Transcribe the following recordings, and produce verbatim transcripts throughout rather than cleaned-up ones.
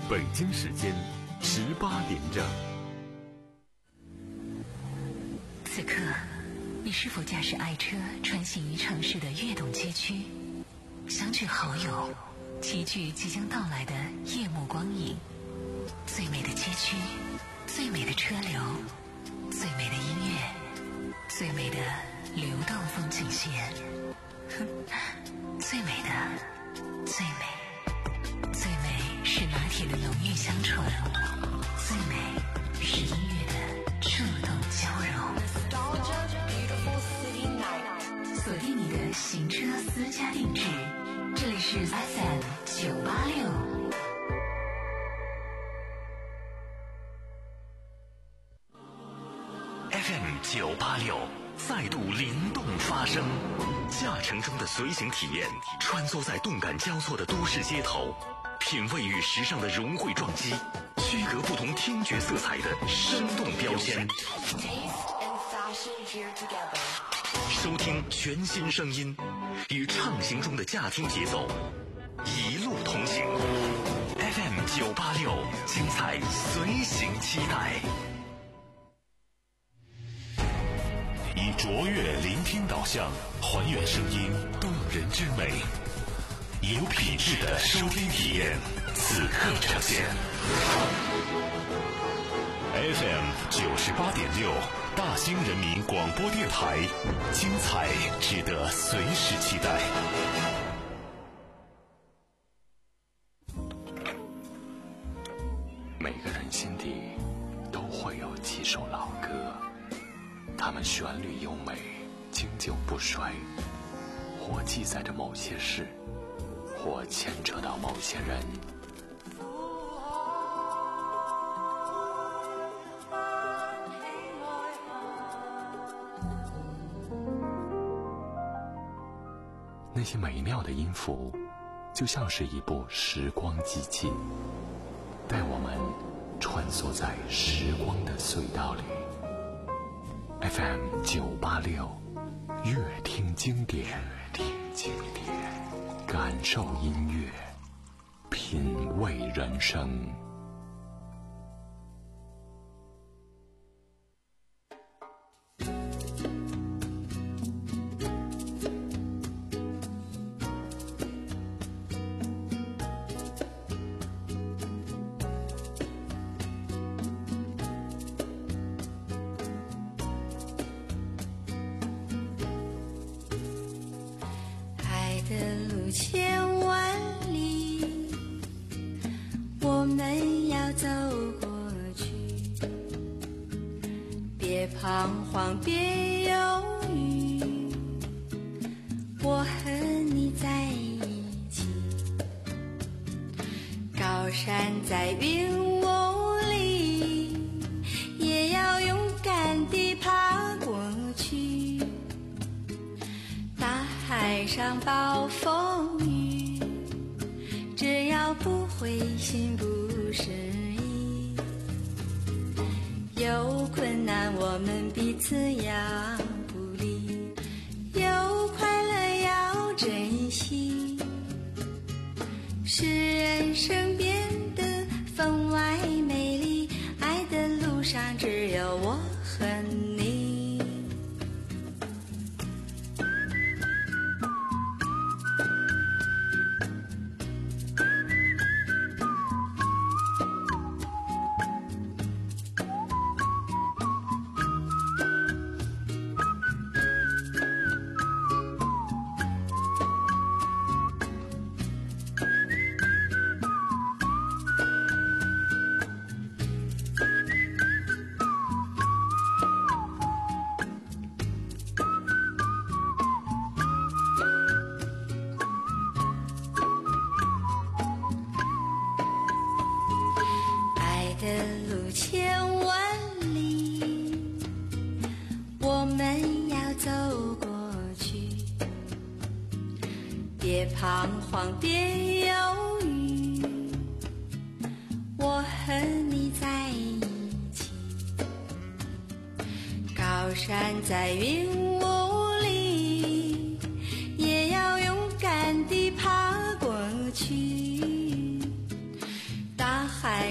北京时间十八点整。 此刻，你是否驾驶爱车穿行于城市的跃动街区，相聚好友，齐聚即将到来的夜幕光影？最美的街区，最美的车流，最美的音乐，最美的流动风景线，最美的，最美，最美是拿铁的浓郁香醇，最美是音乐的触动交融。锁定你的行车私家定制，这里是 F M 九八六。 F M 九八六再度灵动发声，驾乘中的随行体验，穿梭在动感交错的都市街头，品味与时尚的融汇撞击，区隔不同听觉色彩的生动标签。收听全新声音，与畅行中的驾听节奏一路同行。F M 九八六，精彩随行期待。以卓越聆听导向，还原声音动人之美，有品质的收听体验，此刻呈现。F M 九十八点六，大兴人民广播电台，精彩值得随时期待。每个人心底都会有几首老歌，它们旋律优美，经久不衰，或记载着某些事，或牵扯到某些人。那些美妙的音符，就像是一部时光机器，带我们穿梭在时光的隧道里。F M 九八六，乐听经典，乐听经典，感受音乐，品味人生。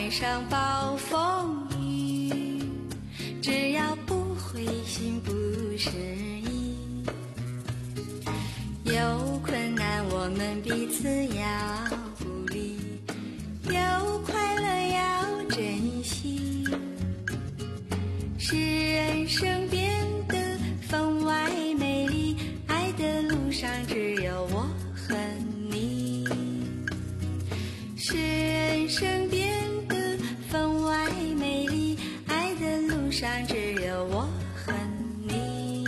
赶上暴风雨，只要不灰心不失意，有困难我们彼此要鼓励，有快乐要珍惜，使人生变得分外美丽，爱的路上只有我和你，使人生变得分外美丽，爱的路上只有我和你。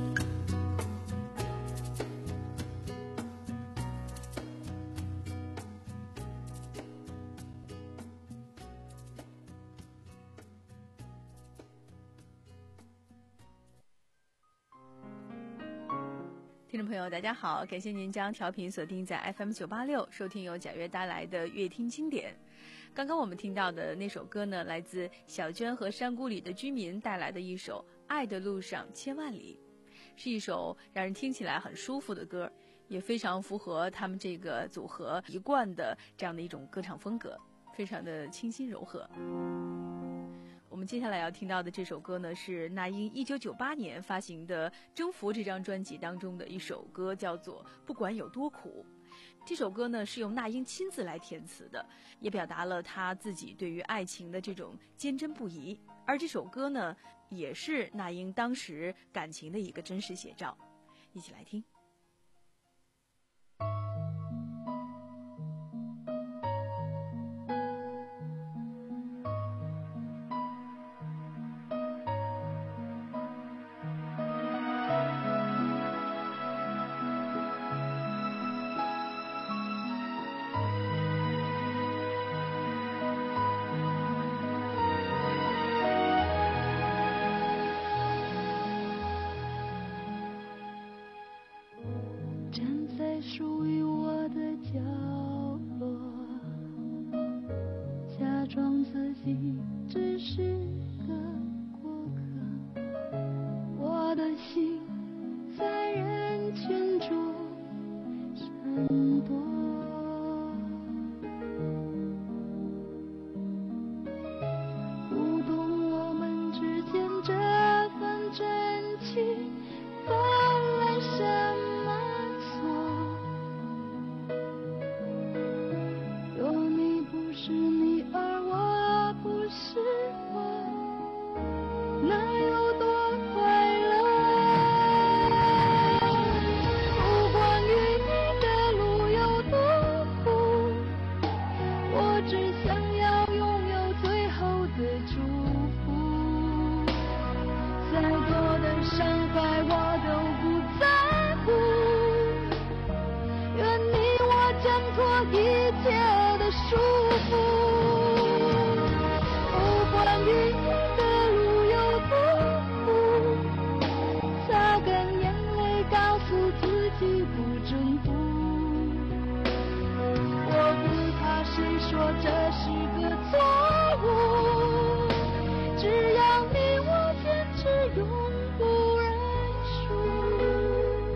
听众朋友大家好，感谢您将调频锁定在 F M 九八六，收听由贾悦带来的乐听经典。刚刚我们听到的那首歌呢，来自小娟和山谷里的居民带来的一首《爱的路上千万里》，是一首让人听起来很舒服的歌，也非常符合他们这个组合一贯的这样的一种歌唱风格，非常的清新柔和。我们接下来要听到的这首歌呢，是那英一九九八年发行的《征服》这张专辑当中的一首歌，叫做《不管有多苦》。这首歌呢是由那英亲自来填词的，也表达了她自己对于爱情的这种坚贞不移。而这首歌呢，也是那英当时感情的一个真实写照。一起来听。 属于我的角落，假装自己只是个过客，我的心在人群中闪躲，不懂我们之间这份真情犯了什么错。是你而我不是我，那有多快乐？不管与你的路有多苦，我只想要拥有最后的祝福。再多的伤害我都不在乎，愿你我挣脱一切的束缚。不管与你的路有多苦，擦干眼泪告诉自己不征服。我不怕谁说这是个错误，只要你我坚持永不认输。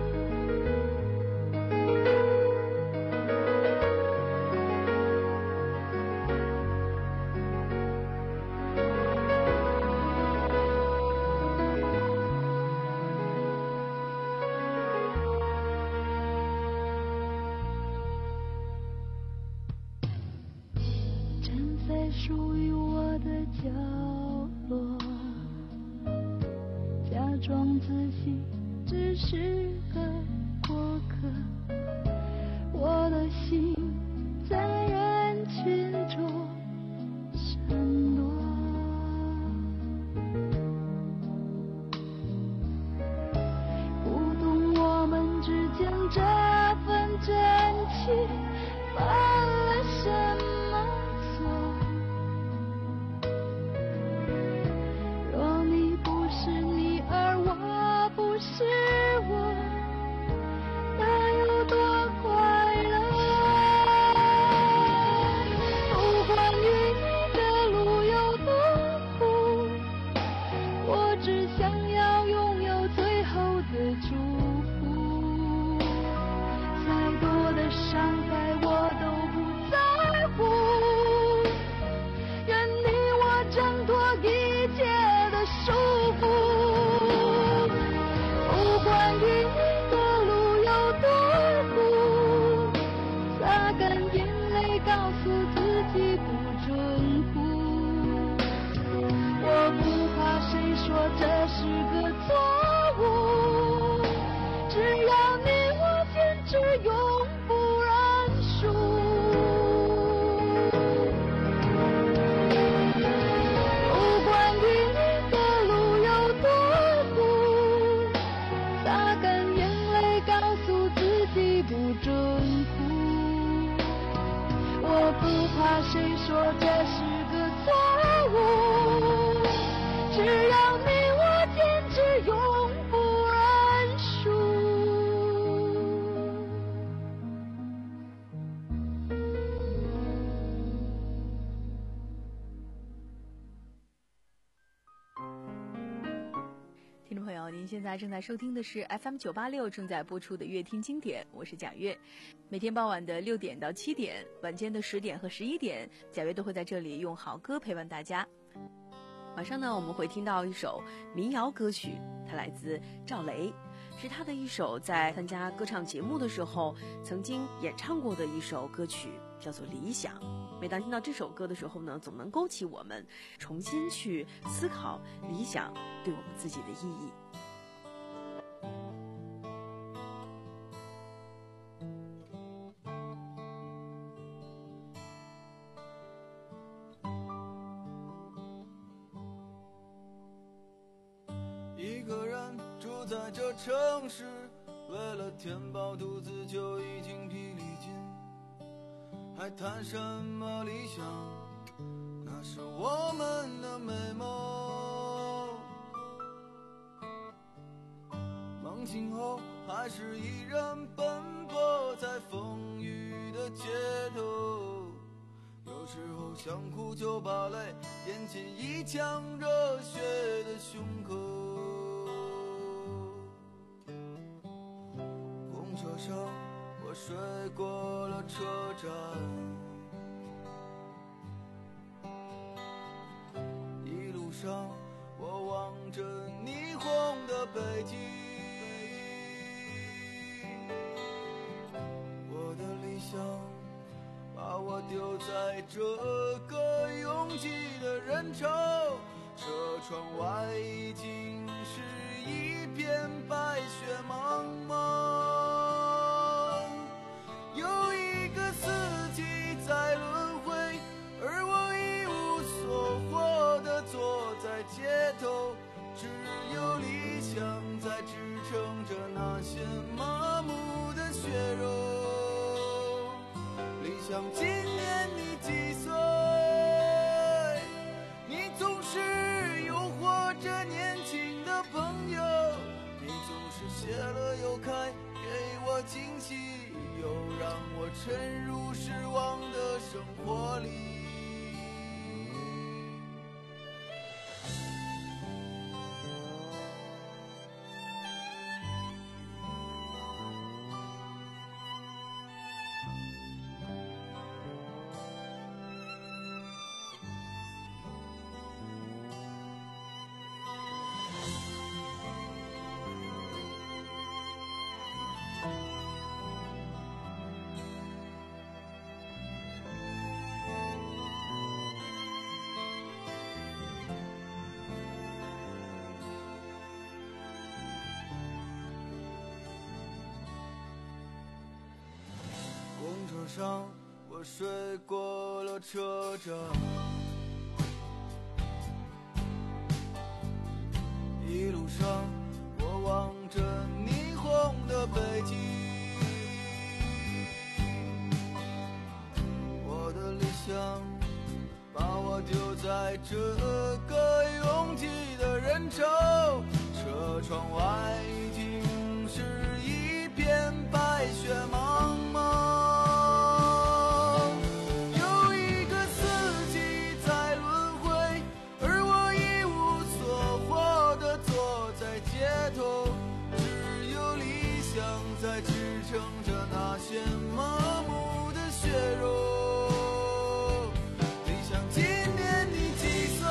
属于我的角落，假装自己只是个过客，我的心在人群中闪躲，不懂我们之间这份真情犯了什么错。是你而我不是我，那有多快乐？ 不怕谁说这是个错误，只要你我坚持永不认输。 听众朋友，您现在正在收听的是 F M 九八六正在播出的乐听经典，我是贾月。每天傍晚的六点到七点，晚间的十点和十一点，贾月都会在这里用好歌陪伴大家。晚上呢，我们会听到一首民谣歌曲，它来自赵雷，是他的一首在参加歌唱节目的时候曾经演唱过的一首歌曲，叫做《理想》。每当听到这首歌的时候呢，总能勾起我们重新去思考理想对我们自己的意义。 一个人住在这城市，为了填饱肚子就已经疲力尽，还谈什么理想？那是我们的美梦。梦醒后还是一人奔波在风雨的街头，有时候想哭就把泪咽进一腔热血的胸口。公车上我睡过了车站，一路上我望着霓虹的北京，我的理想把我丢在这个拥挤的人潮，车窗外已经是一片白雪茫茫。有一个四季在轮回，而我一无所获地坐在街头，只有理想在支撑着那些麻木的血肉。理想今年你几岁？你总是诱惑着年轻的朋友，你总是谢了又开，给我惊喜，又让我沉入失望的生活里。公车上我睡过了车站，一路上我望着霓虹的北京，我的理想把我丢在这个拥挤的人潮，车窗外已经是一片白雪茫茫。在支撑着那些麻木的血肉。理想今年你几岁？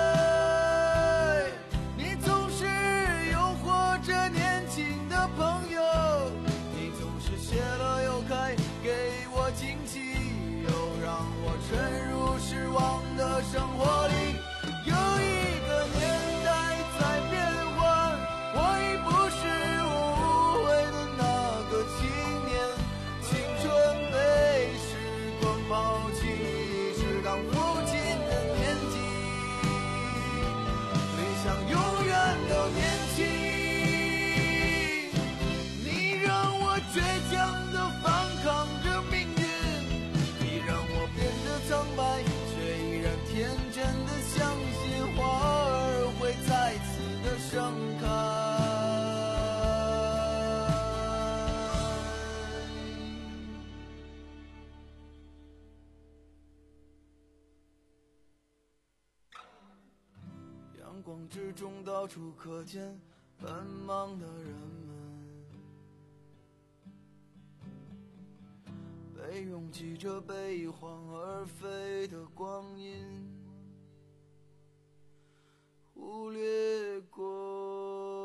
你总是诱惑着年轻的朋友，你总是谢了又开，给我惊喜，又让我沉入失望的生活里。有一个年代在变换，我已不是我误会的那个青年，青春被时光抛弃，是当父亲的年纪，理想永远都年轻。你让我倔强地反抗着命运，你让我变阳光之中到处可见奔忙的人们，被拥挤着悲欢而飞的光阴忽略过。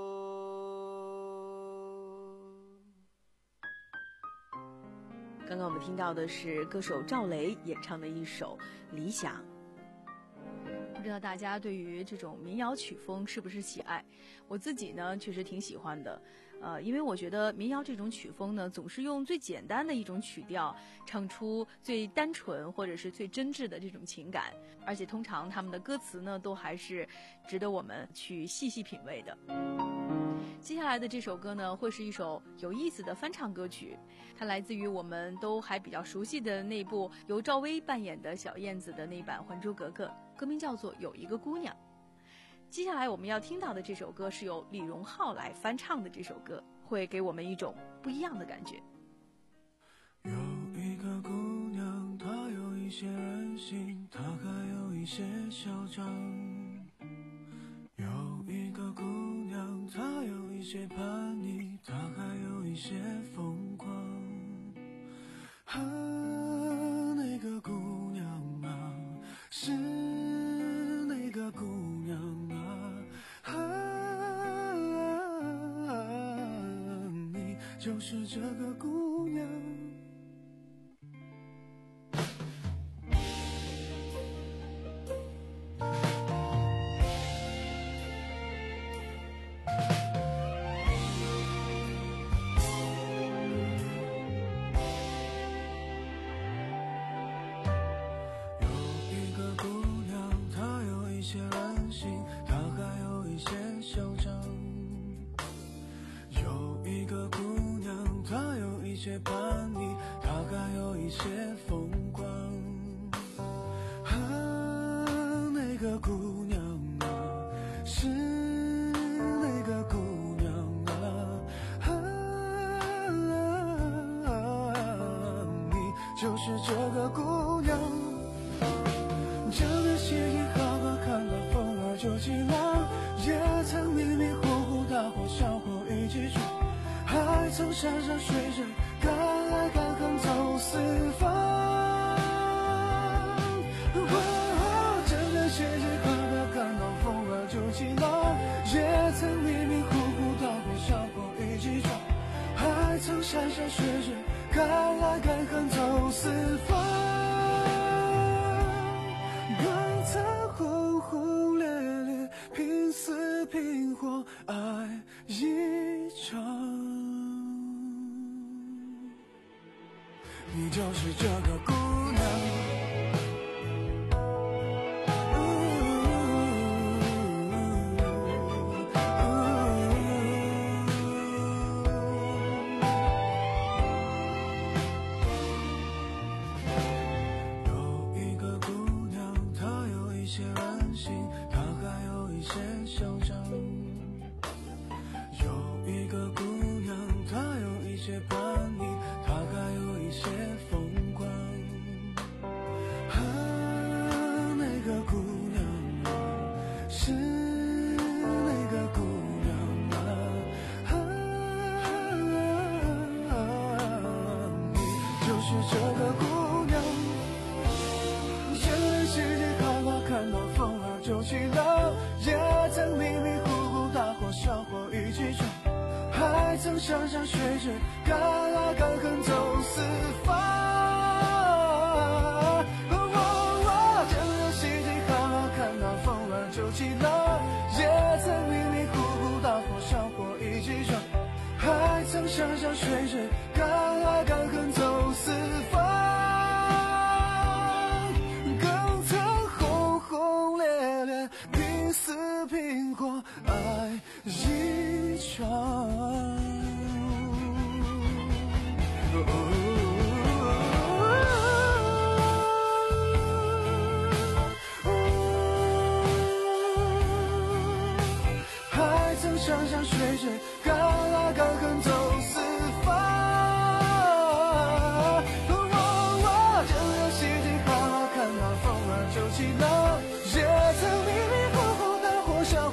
刚刚我们听到的是歌手赵雷演唱的一首《理想》。不知道大家对于这种民谣曲风是不是喜爱？我自己呢确实挺喜欢的，呃，因为我觉得民谣这种曲风呢，总是用最简单的一种曲调唱出最单纯或者是最真挚的这种情感，而且通常他们的歌词呢都还是值得我们去细细品味的。接下来的这首歌呢，会是一首有意思的翻唱歌曲，它来自于我们都还比较熟悉的那部由赵薇扮演的小燕子的那版《还珠格格》，歌名叫做《有一个姑娘》。接下来我们要听到的这首歌是由李荣浩来翻唱的，这首歌会给我们一种不一样的感觉。 有一个姑娘，她有一些任性，她还有一些嚣张。有一个姑娘，她有一些叛逆，她还有一些疯狂。啊，那个姑娘啊，是那个姑娘啊，啊，你就是这个姑娘。叛逆，她还有一些疯狂。啊，那个姑娘啊，是那个姑娘啊，啊，你就是这个姑娘。这个世界好好看到风儿就起浪，也曾迷迷糊糊大伙小伙一起闯，还曾山山水水敢爱敢恨走四方。哦，整个世界快乐感到风儿就起浪，也曾迷迷糊糊大伙小伙一起闯，还曾山山水水敢爱敢恨走四方。更曾轰轰烈烈拼死拼活爱一场。你就是这个姑娘。有一个姑娘，她有一些任性，她还有一些嚣张。有一个姑娘，她有一些叛逆，她还有一些疯狂。啊，那个姑娘啊，是那个姑娘啊，啊，你就是这个姑娘。全世界好好看到风儿就起浪，也曾迷迷糊糊大伙小伙一起闯，还曾山山水水敢爱敢恨走四方。哦哦，整个世界好好看到风儿就起浪，也曾迷迷糊糊大伙小伙一起闯，还曾山山水水敢爱敢恨走四方。更曾轰轰烈烈拼死拼活爱一场。还曾山山水水敢爱敢恨走四方。哦，整个世界好好看到风儿就起浪，也曾迷迷糊糊大伙小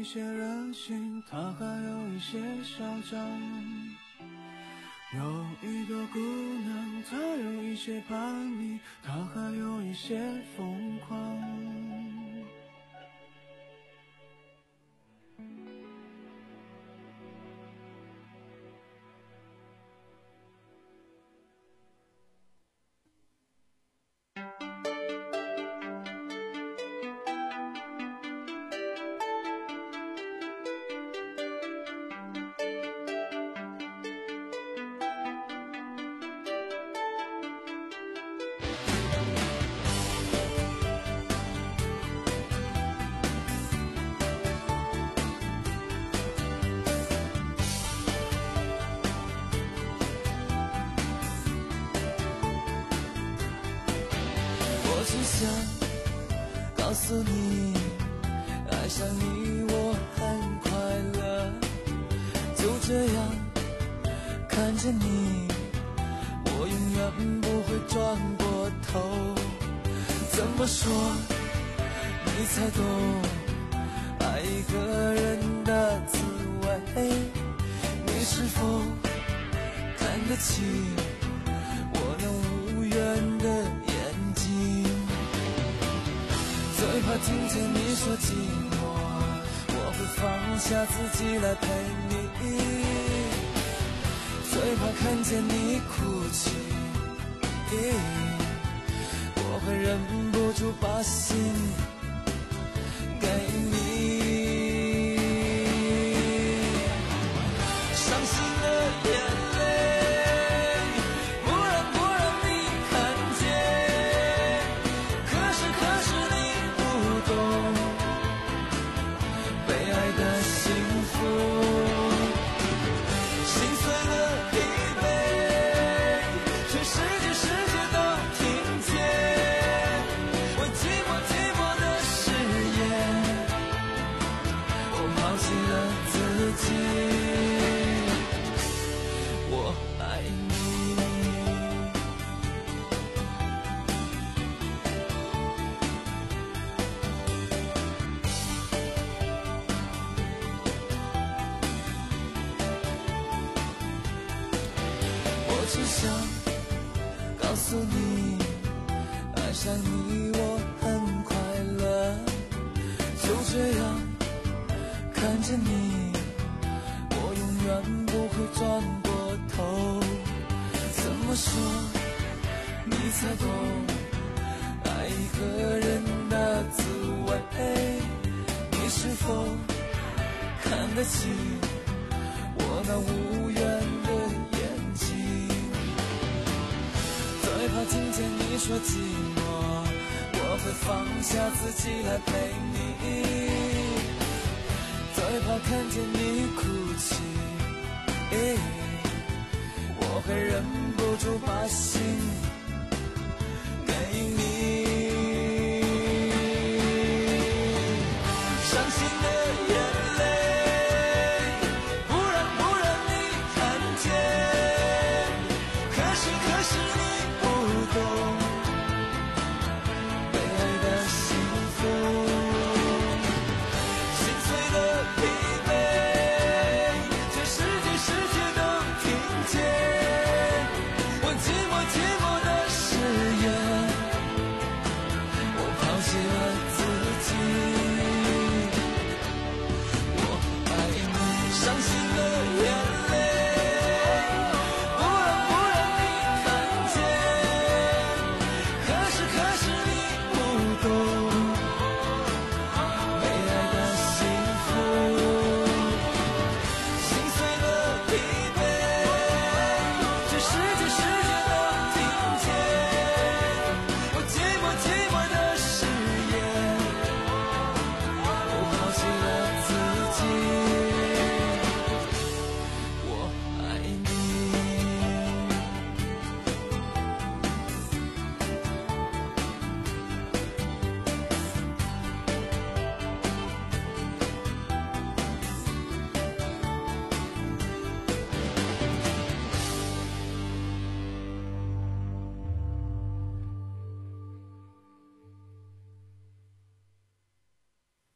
些任性，他还有一些嚣张。有一个姑娘，她有一些叛逆，她还有一些疯狂。想告诉你，爱上你我很快乐，就这样看着你，我永远不会转过头。怎么说你才懂爱一个人的滋味？你是否看得起我那无缘的眼睛？最怕听见你说寂寞，我会放下自己来陪你。最怕看见你哭泣，我会忍不住把心给你。伤心的眼泪不让不让你看见，可是可是你不懂被爱的幸福，心碎了疲惫，全世界世界都听见，我寂寞寂寞的誓言，我抛弃了自己，我爱你。我只想告诉你，爱上你我很快乐，就这样看着你，我永远不会转过头。怎么说你才懂爱一个人的滋味？你是否看得起我那无缘的眼睛？最怕听见你说寂寞，我会放下自己来陪你。最怕看见你哭泣，我会忍不住把心给你。伤心的眼泪不让不让你看见，可是可是你不懂被爱的幸福，心碎的疲惫，全世界世界都听见，我寂寞寂寞的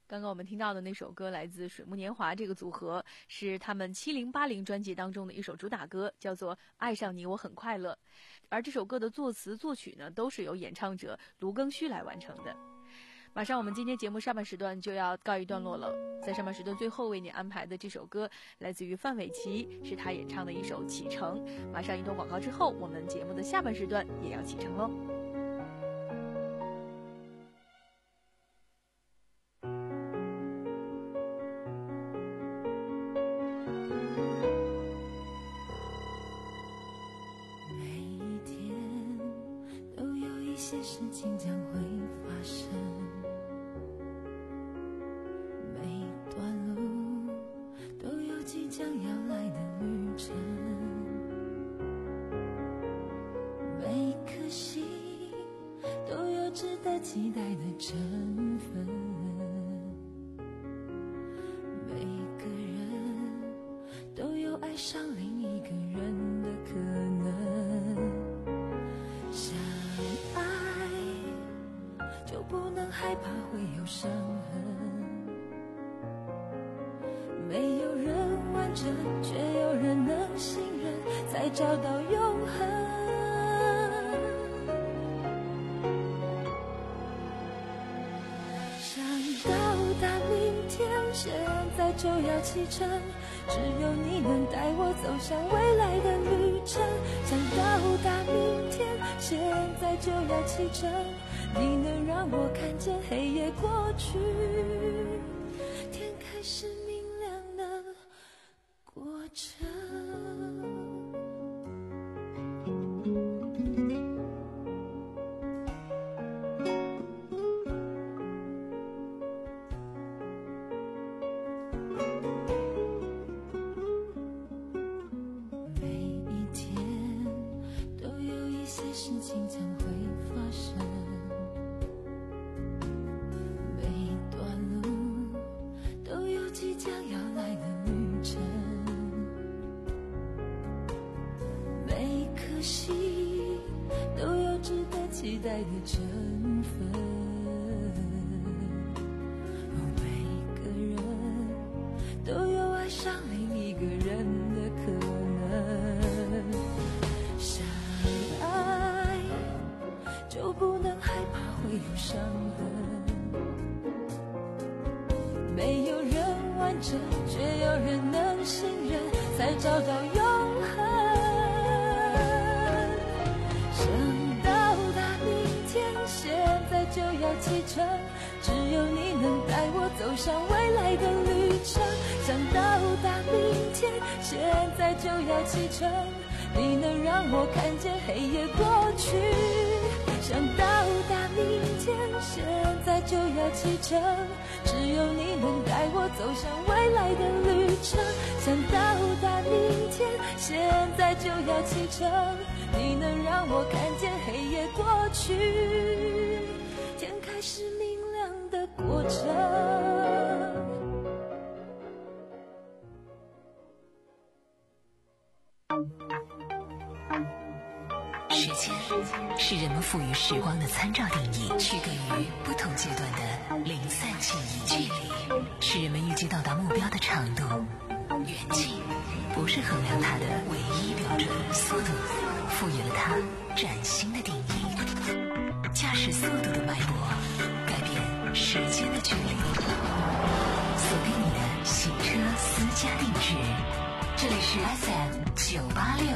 刚刚我们听到的那首歌来自水木年华这个组合，是他们七零八零专辑当中的一首主打歌，叫做《爱上你我很快乐》。而这首歌的作词作曲呢，都是由演唱者卢庚戌来完成的。马上我们今天节目上半时段就要告一段落了，在上半时段最后为你安排的这首歌来自于范玮琪，是他演唱的一首《启程》。马上一段广告之后，我们节目的下半时段也要启程喽。 些事情将会发生，每段路都有即将要来的旅程，每颗心都有值得期待的成分，每个人都有爱上另一个人的可能。就不能害怕会有伤痕，没有人完整，却有人能信任，才找到永恒。想到达明天，现在就要启程，只有你能带我走向未来的旅程。想到达明天，现在就要启程，你能让我看见黑夜过去，天开始明亮的过程。每一天都有一些事情将会发生，即将要来的旅程，每颗心都有值得期待的成分，每个人都有爱上另一个人的可能。相爱就不能害怕会有伤痕，没有人完整，却有人能信任，才找到永恒。想到达明天，现在就要启程，只有你能带我走向未来的旅程。想到达明天，现在就要启程，你能让我看见黑夜过去。想到达明天，现在就要启程，只有你能带我走向未来的旅程。想到达明天，现在就要启程，你能让我看见黑夜过去，天开始明亮的过程。 时间是人们赋予时光的参照定义，区隔于不同阶段的零散记忆。距离是人们预计到达目标的长度，远近不是衡量它的唯一标准。速度赋予了它崭新的定义，驾驶速度的脉搏改变时间的距离。锁定你的行车私家定制，这里是 F M 九八六。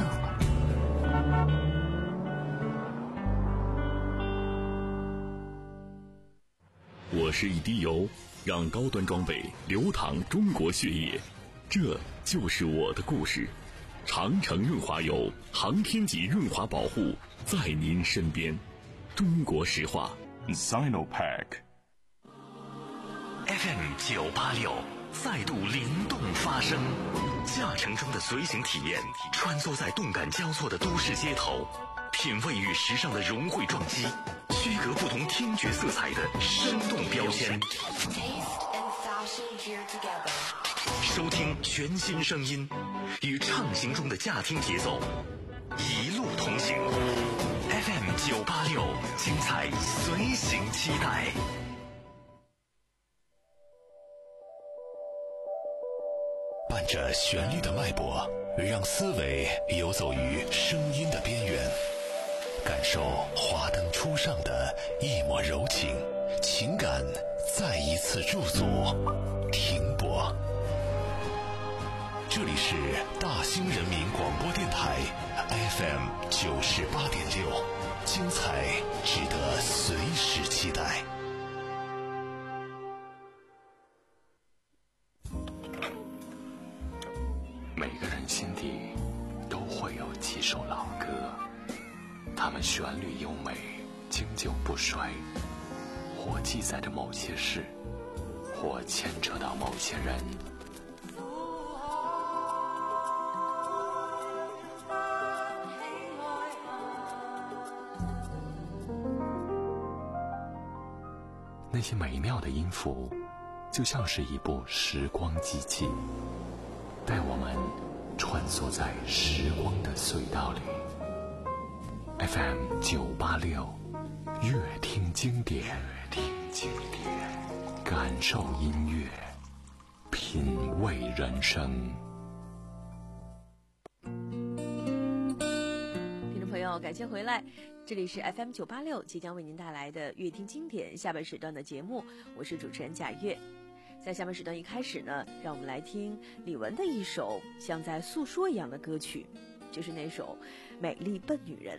我是一滴油，让高端装备流淌中国血液，这就是我的故事。长城润滑油，航天级润滑保护，在您身边。中国石化 Sinopec F M 九八六再度灵动发声，驾乘中的随行体验，穿梭在动感交错的都市街头，品味与时尚的融汇撞击，区隔不同听觉色彩的生动标签，收听全新声音，与畅行中的驾听节奏，一路同行。F M 九八六，精彩随行期待。 伴着旋律的脉搏，让思维游走于声音的边缘，感受华灯初上的一抹柔情，情感再一次驻足停泊。这里是大兴人民广播电台 F M 九十八点六，精彩值得随时期待。 每个人心底都会有几首老歌，它们旋律优美，经久不衰，或记载着某些事，或牵扯到某些人。那些美妙的音符，就像是一部时光机器，带我们穿梭在时光的隧道里。F M 九八六，乐听经典，乐听经典，感受音乐，品味人生。 听众朋友，感谢回来，这里是 F M 九八六，即将为您带来的乐听经典下半时段的节目，我是主持人贾月。在下半时段一开始呢，让我们来听李玟的一首像在诉说一样的歌曲，就是那首《美丽笨女人》。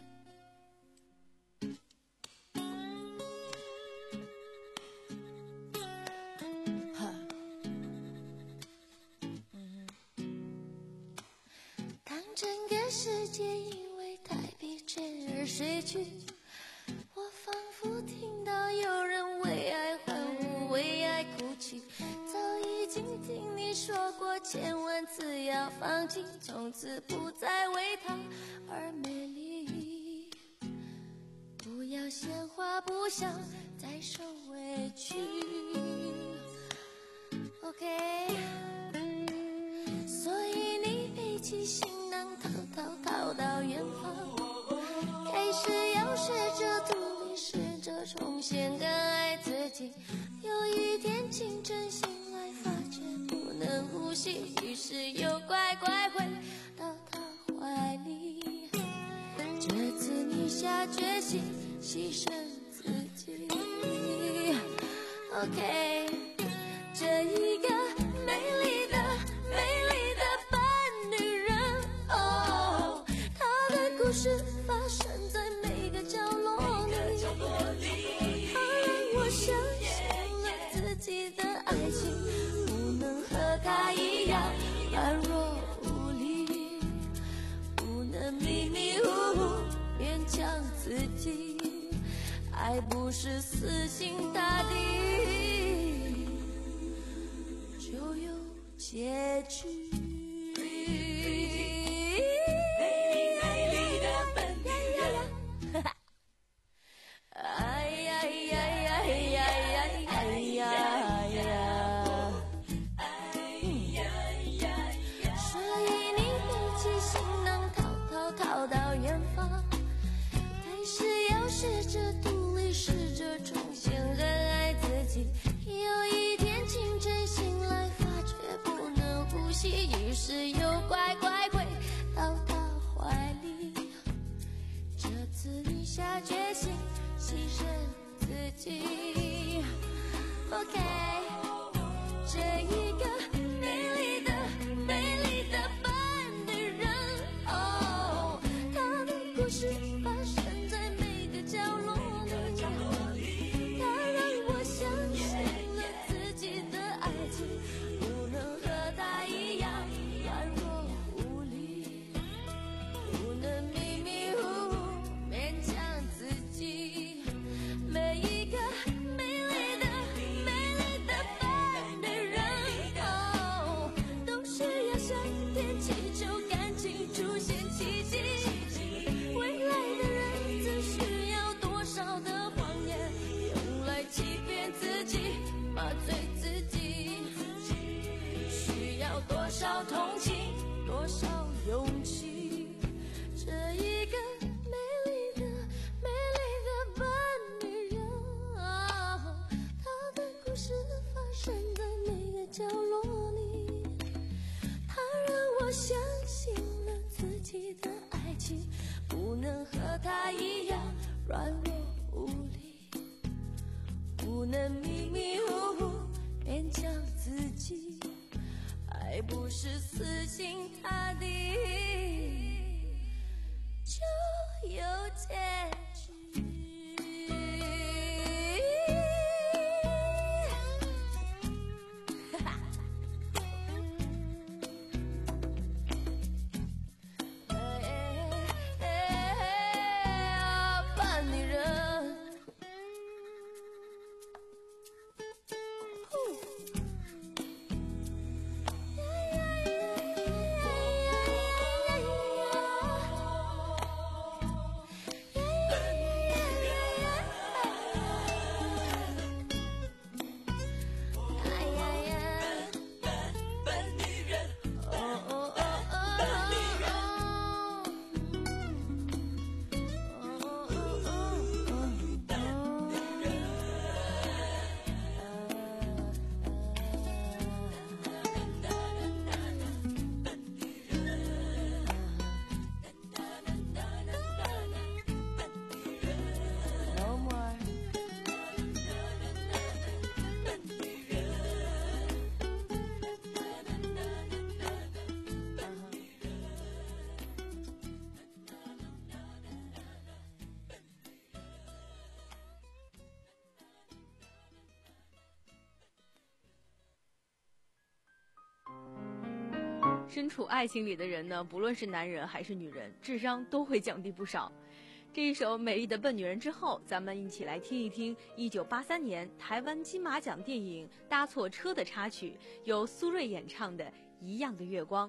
当整个世界因为太疲倦而睡去，我仿佛听到有人为爱欢呼，为爱哭泣。早已经听你说过千万次要放弃，从此不再为他而美丽。不要鲜花，不想再受委屈。OK， 所以你背起行囊，逃逃逃到远方，开始要试着独立，试着重新更爱自己。有一天清晨醒来，发觉不能呼吸，于是又乖乖回到他怀里。这次你下决心牺牲自己。OK， 这一个美丽的美丽的笨女人，哦，她的故事发生在每个角落里，她让我相信了自己的爱情不能和她一样软弱无力，不能迷迷糊糊勉强自己，爱不是死心塌地就有结局。哎呀呀呀呀呀呀呀！所以你背起行囊，逃逃逃到远方，开始要试着独立，试着重新更爱自己。有一天清晨醒来，发觉不能呼吸，于是又乖乖回到他怀里。这次你下决心牺牲自己。 OK， 这一个美丽的美丽的笨女人，哦，她的故事发生在每个角落里，她让我相信了自己的爱情不能和她一样软弱无力，不能迷迷糊糊勉强自己。每一个美丽的美丽的笨女人，哦，都是要向天祈求感情出现奇迹。未来的人子需要多少的谎言，用来欺骗自己，麻醉自己？需要多少同情，多少勇气？这一个美丽的美丽的笨女人，啊，她的故事发生在每个角落里，她我相信了自己的爱情，不能和他一样软弱无力，不能迷迷糊糊勉强自己，爱不是死心塌地就有结局。 身处爱情里的人呢，不论是男人还是女人，智商都会降低不少。这一首《美丽的笨女人》之后，咱们一起来听一听一九八三年台湾金马奖电影《搭错车》的插曲，由苏芮演唱的《一样的月光》。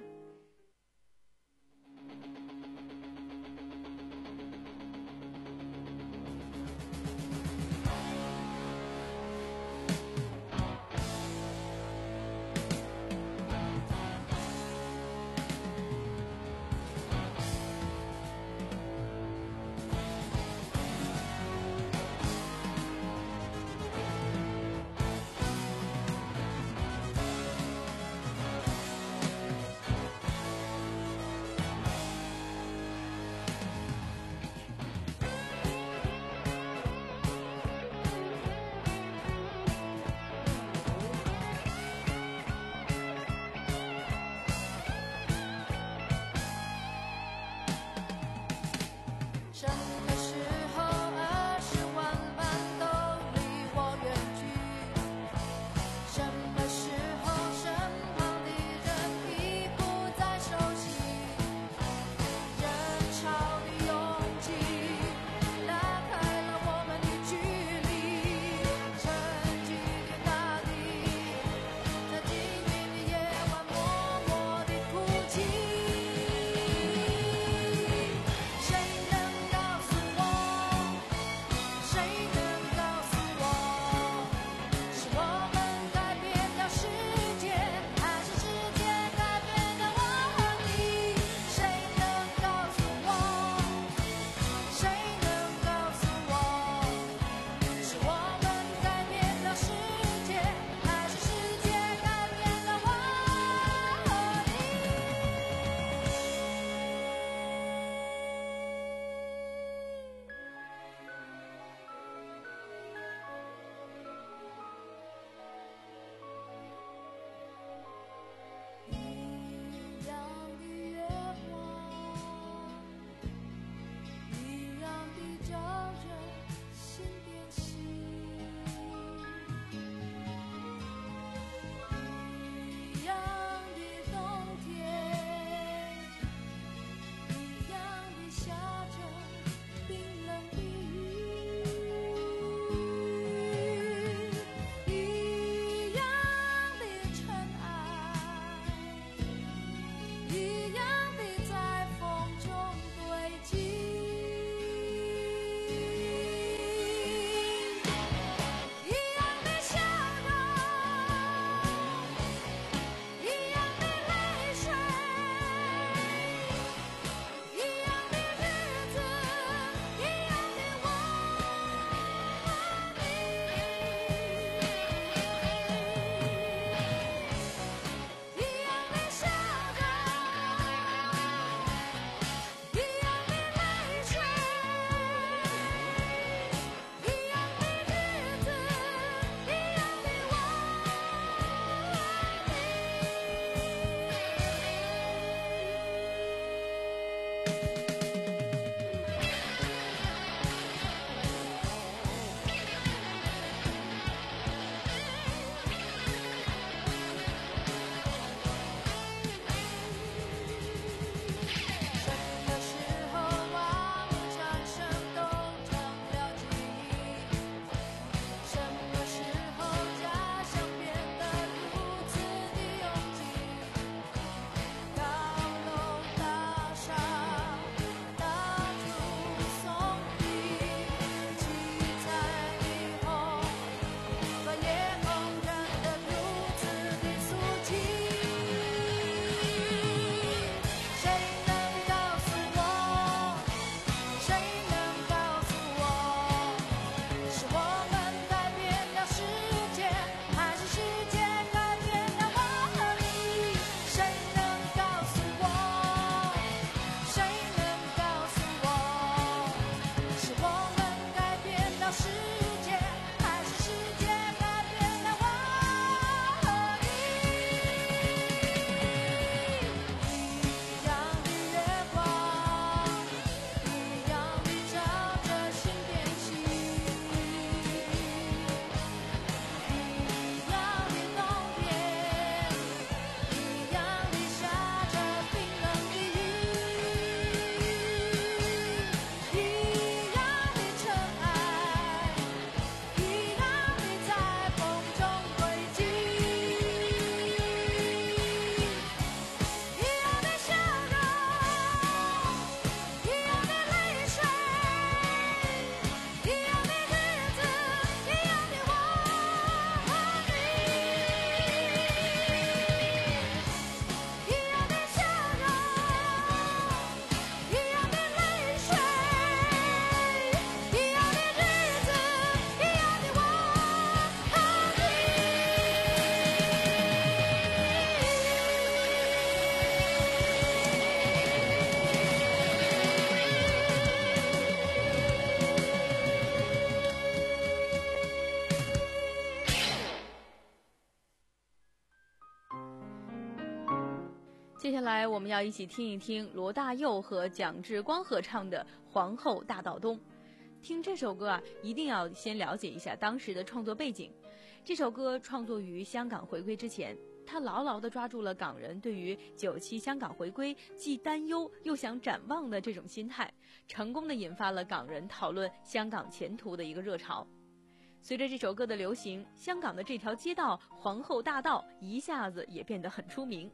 接下来我们要一起听一听罗大佑和蒋志光合唱的《皇后大道东》。听这首歌啊，一定要先了解一下当时的创作背景。这首歌创作于香港回归之前，它牢牢地抓住了港人对于九七香港回归既担忧又想展望的这种心态，成功地引发了港人讨论香港前途的一个热潮。随着这首歌的流行，香港的这条街道皇后大道一下子也变得很出名。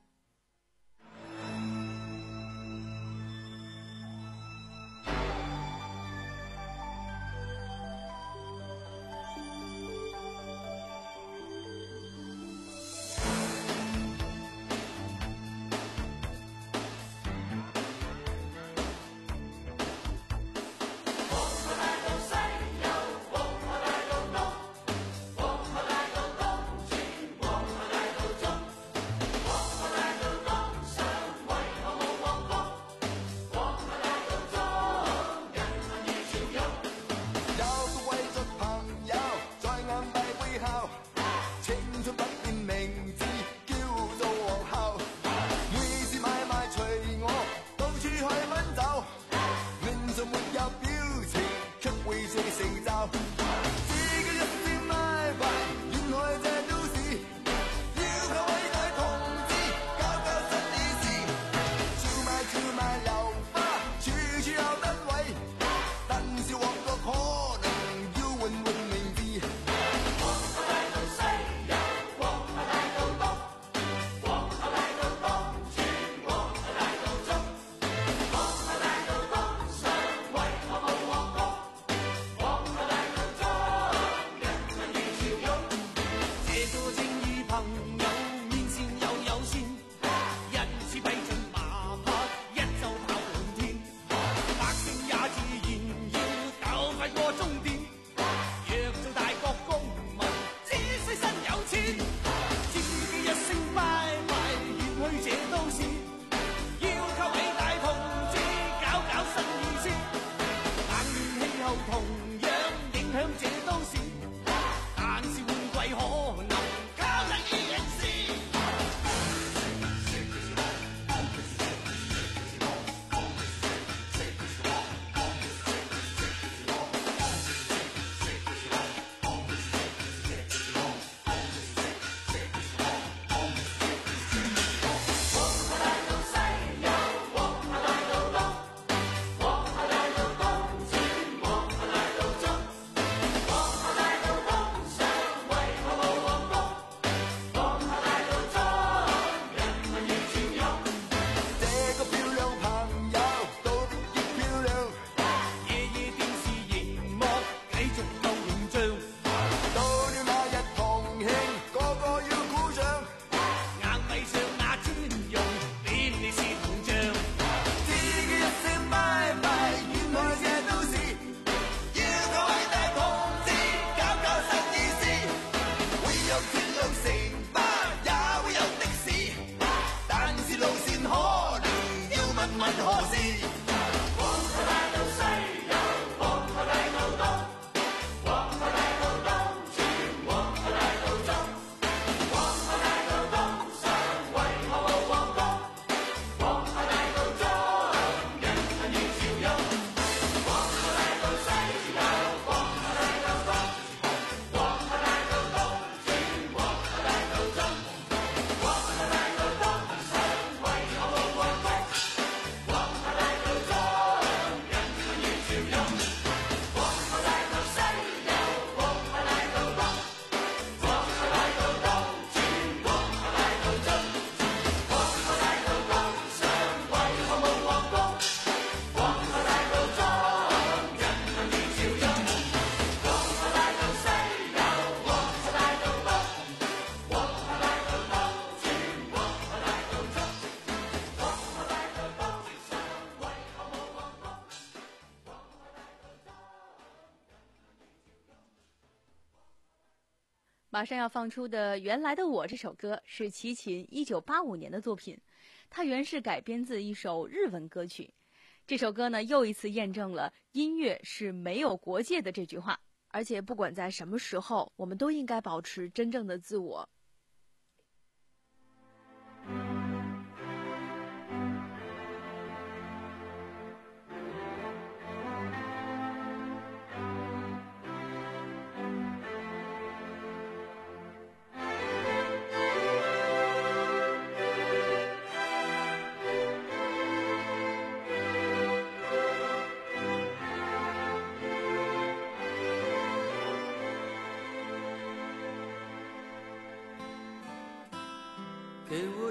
马上要放出的《原来的我》这首歌是齐秦一九八五年的作品，它原是改编自一首日文歌曲。这首歌呢，又一次验证了音乐是没有国界的这句话，而且不管在什么时候，我们都应该保持真正的自我。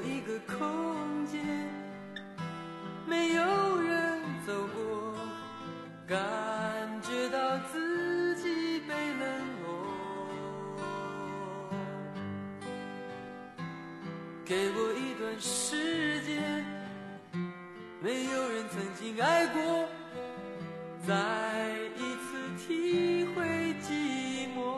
我一个空间，没有人走过，感觉到自己被冷落。给我一段时间，没有人曾经爱过，再一次体会寂寞。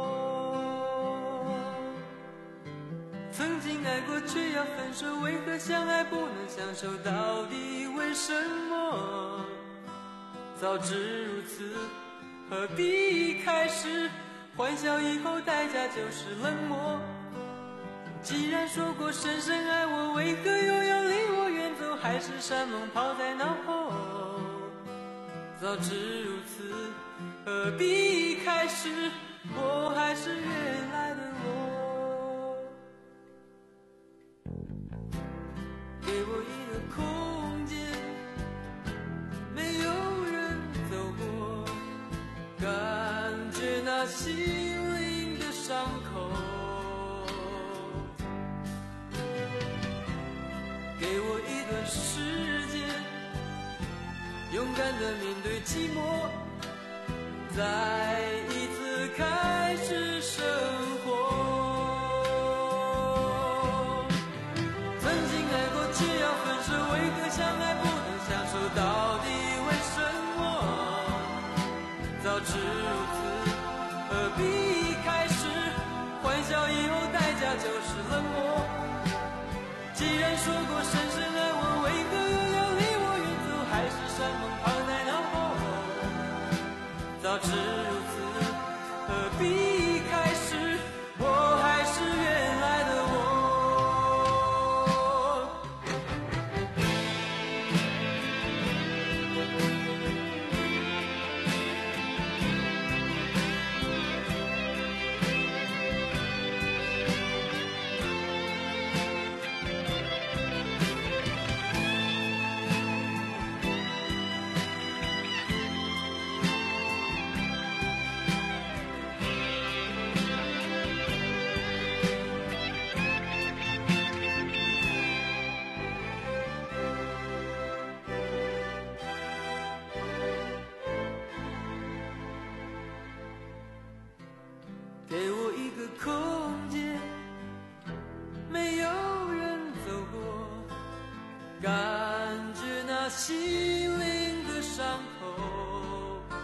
曾经爱过却要分手，为何相爱不能相守？到底为什么？早知如此，何必开始？欢笑以后代价就是冷漠。既然说过深深爱我，为何又要离我远走？还是山盟抛在脑后。早知如此，何必开始？我还是原来的我。给我一个空间，没有人走过，感觉那心灵的伤口。给我一段时间，勇敢地面对寂寞，再一次开始生活。曾经爱过却要分手，为何相爱不能相守？到底为什么？早知如此，何必开始？欢笑以后代价就是冷漠。既然说过深深爱我，为何又要离我远走？还是山盟抛在脑后。早知如此，何必开始？我还是原来的我。给我一个空间，没有人走过，感觉那心灵的伤口。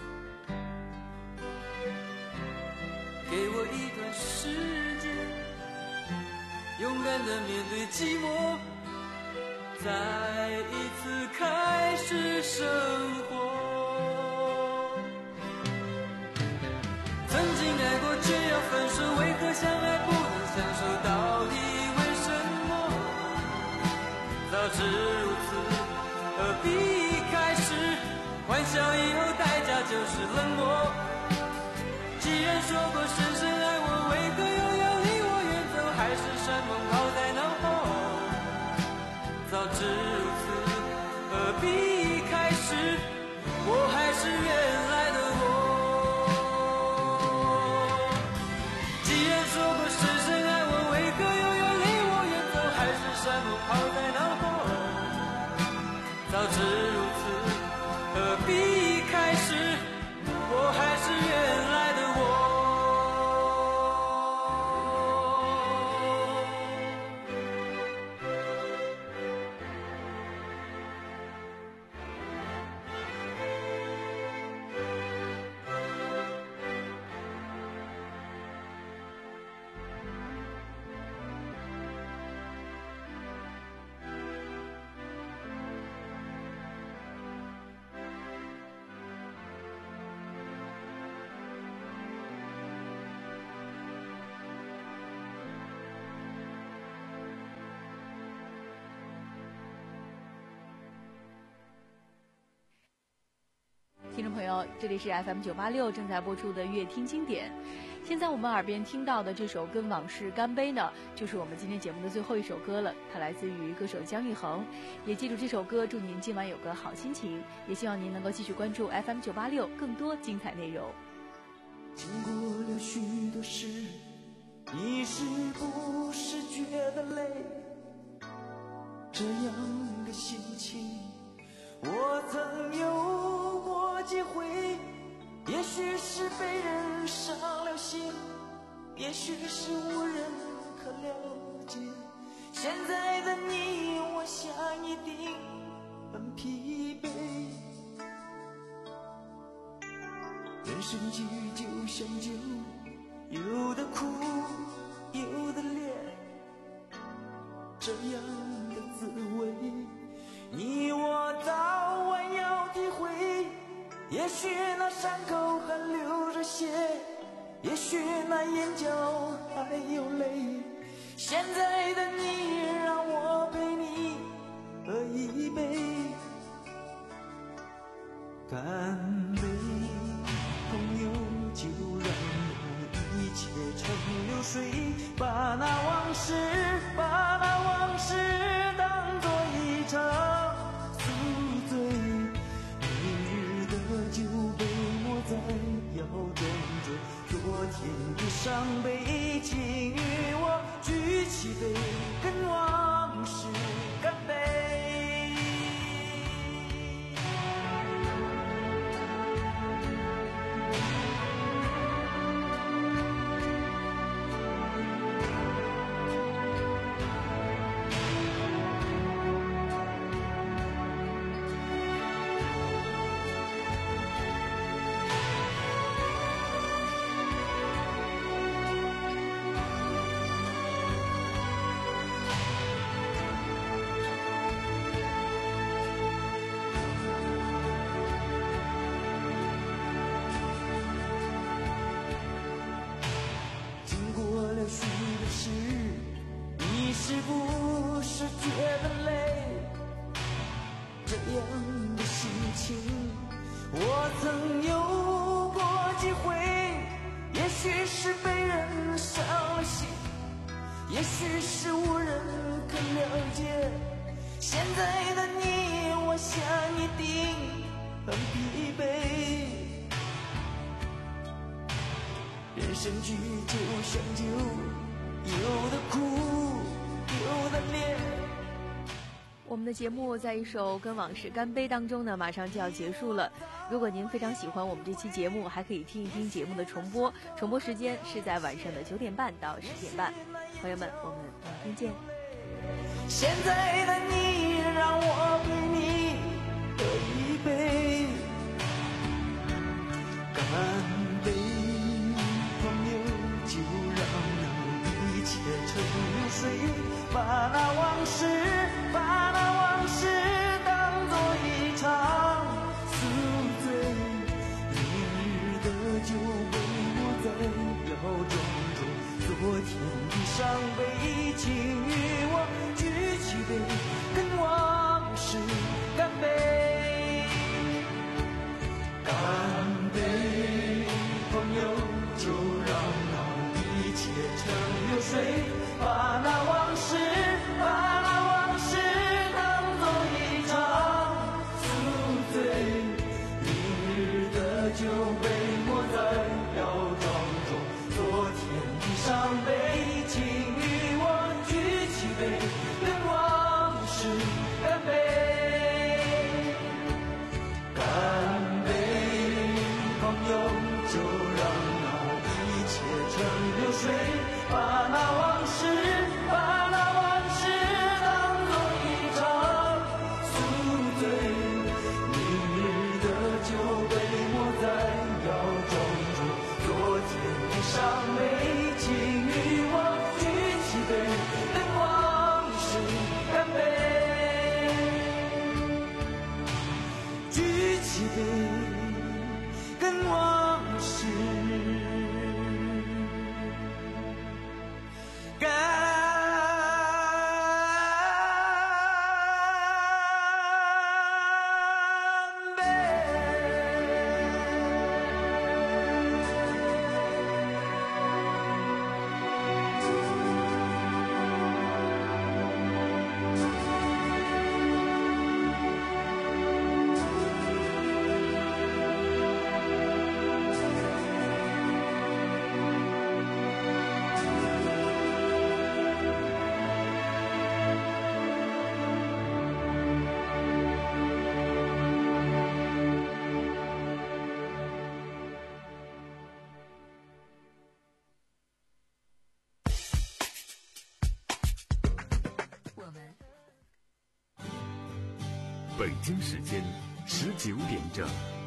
给我一段时间，勇敢地面对寂寞，再一次开始生活。曾经爱过却要分手，为何相爱不能相守？到底为什么？早知如此，何必开始？欢笑以后代价就是冷漠。既然说过深深爱我，为何又要离我远走？还是山盟抛在脑后。早知如此，何必开始？我还是原来的我。说过深深爱我，为何又要离我远走？还是山盟抛在脑后。早知如此，何必开始？我还是原来的我。 听众朋友，这里是 F M 九八六正在播出的乐听经典。现在我们耳边听到的这首《跟往事干杯》呢，就是我们今天节目的最后一首歌了。它来自于歌手姜育恒。也记住这首歌，祝您今晚有个好心情。也希望您能够继续关注 F M 九八六更多精彩内容。 经过了许多事，你是不是觉得累？ 这样的心情。我曾有过机会，也许是被人伤了心，也许是无人可了解。现在的你，我想一定很疲惫。人生际遇就像酒，有的苦，有的烈，这样的滋味，你我早晚要体会。也许那伤口还流着血，也许那眼角还有泪。现在的你，让我陪你喝一杯，干杯，朋友，就让那一切成流水，把那往事，把那往事当作一场宿醉。明日的酒被抹在腰中中，昨天的伤悲，请与我举起杯，跟往事干杯。是不是觉得累？这样的心情，我曾有过机会，也许是被人伤了心，也许是无人可了解。现在的你，我想一定很疲惫。人生剧就像酒，有的苦，有的烈。 我们的节目在一首《跟往事干杯》当中呢，马上就要结束了。如果您非常喜欢我们这期节目，还可以听一听节目的重播，重播时间是在晚上的九点半到十点半。朋友们，我们明天见。 现在的你，让我陪你喝一杯，干杯，朋友，就让那一切成流水，把那往事，把那往事当作一场宿醉。明日的酒被抹在腰中中，昨天的伤悲，请与我举起杯。 北京时间十九点整。